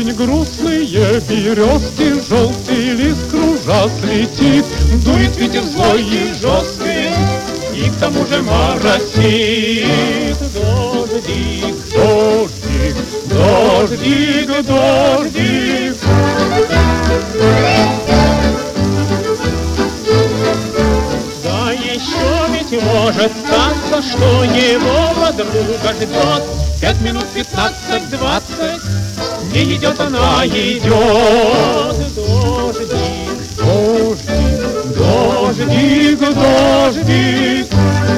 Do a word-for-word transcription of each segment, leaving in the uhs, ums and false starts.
Осень грустные березки, желтый лист кружа слетит. Дует ветер злой и жесткий, и к тому же моросит. Дождик, дождик, дождик, дождик. Да еще ведь может статься, что его подруга ждет. Пять минут, пятнадцать, двадцать, не идет она, идет. Дождик, дождик, дождик, дождик.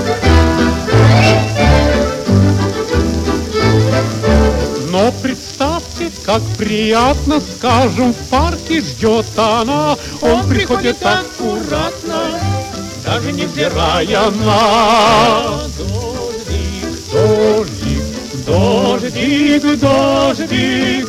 Но представьте, как приятно, скажем, в парке ждет она. Он приходит аккуратно, даже невзирая на. Дождик, дождик, дождик, дождик.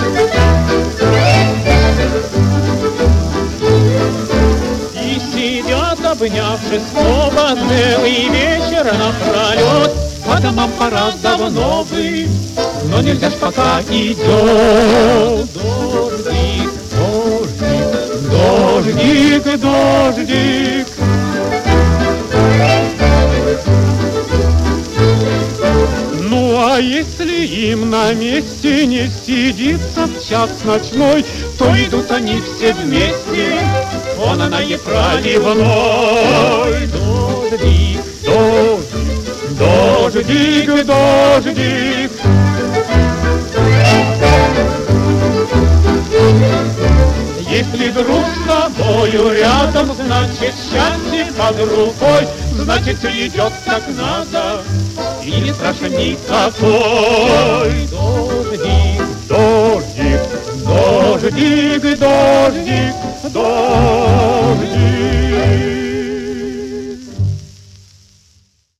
И сидят, обнявшись оба, целый вечер напролет. По домам пора давно бы, но нельзя ж пока идет. Дождик, дождик, дождик, дождик. Ну а если им на месте не сидится в час ночной, то идут они все вместе, вон она и проливной. Дождик, дождик, дождик, дождик. Если друг с тобою рядом, значит счастье под рукой, значит все идет как надо, и не страшен никакой. Дождик, дождик, дождик, дождик, дождик.